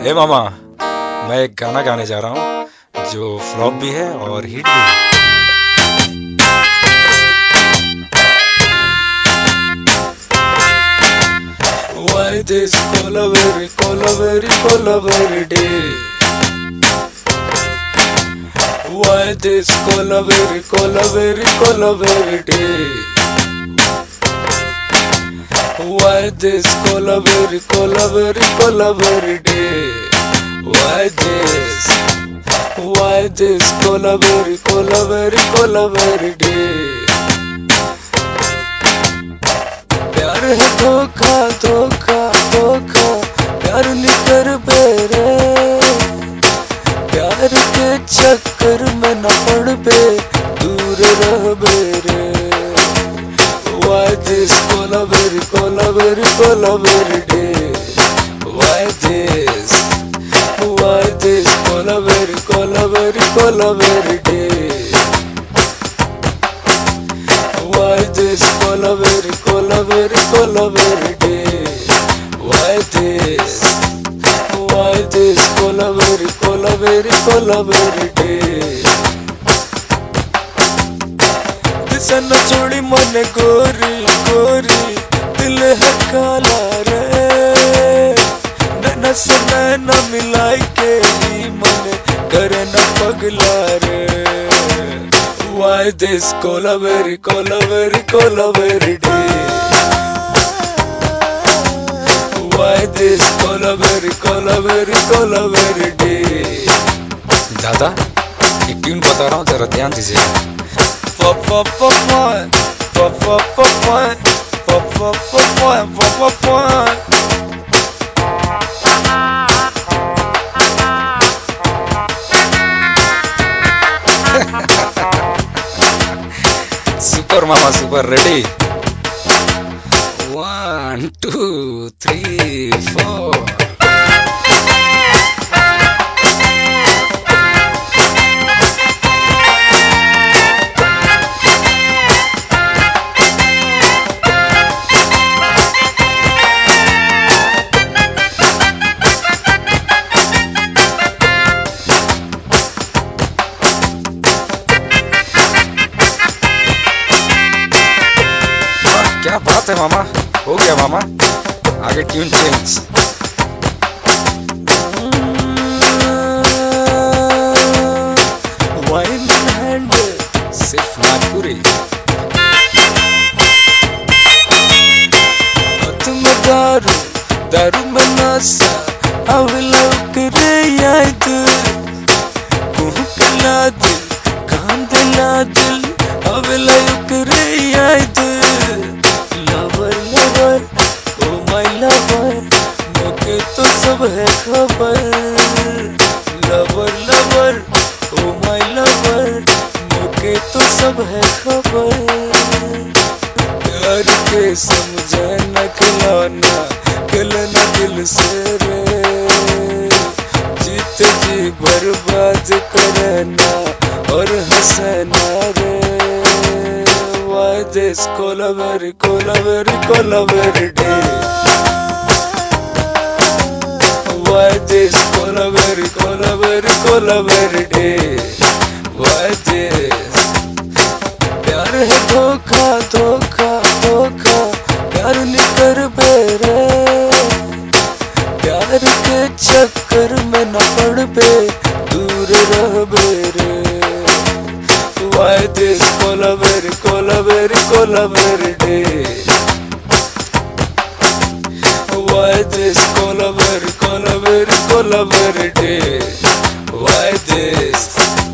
हे मामा, मैं एक गाना गाने जा रहा हूँ जो फ्लॉप भी है और हिट भी है। Why this colaveri day? Why this colaveri day? Why this colaveri day? Why this? Why this colaveri day? प्यार है धोखा धोखा धोखा, प्यार नहीं कर बेरे, प्यार के चक्कर में न पड़ बे, दूर रह बेरे। Why this colaveri day? Why this? Why this colaveri day? Why this colaveri day? Why this? Why this colaveri day? दिशा न छोड़ी मन गोरी गोरी, दिल है काला रे, नैना से नैना मिलाई के ही मन करे न पगला रे। Why this colaveri day? Why this colaveri day? दादा, एक ट्यून बता रहा हूँ, जरा ध्यान दीजिएगा। Pa pa pa pa pa pa pa pa pa pa pa pa pa pa। Super मामा सुपर, रेडी? 1 2 3 4। क्या बात है मामा, हो गया मामा, आगे ट्यून चेंज। वाइन हैंड सिर्फ नागपुरी, तुम दारू दारू में नशा, अवला करे याद, कुहकला दिल कांदला दिल, अवला करे याद। लवर ओ माय लवर, मोके तो सब है खबर। लवर ओ माय लवर, मोके तो सब है खबर। प्यार के समझे न खिलौना, खिलना दिल से रे, जीते जी बर्बाद करना और हंसना रे। Why this colaveri day? Why this colaveri day? Why this? प्यार है धोखा धोखा धोखा, प्यार नहीं कर बेरे, प्यार के चक्कर में न पड़ बे, दूर रह बेरे। Why this colaveri day? Why this colaveri day? Why this?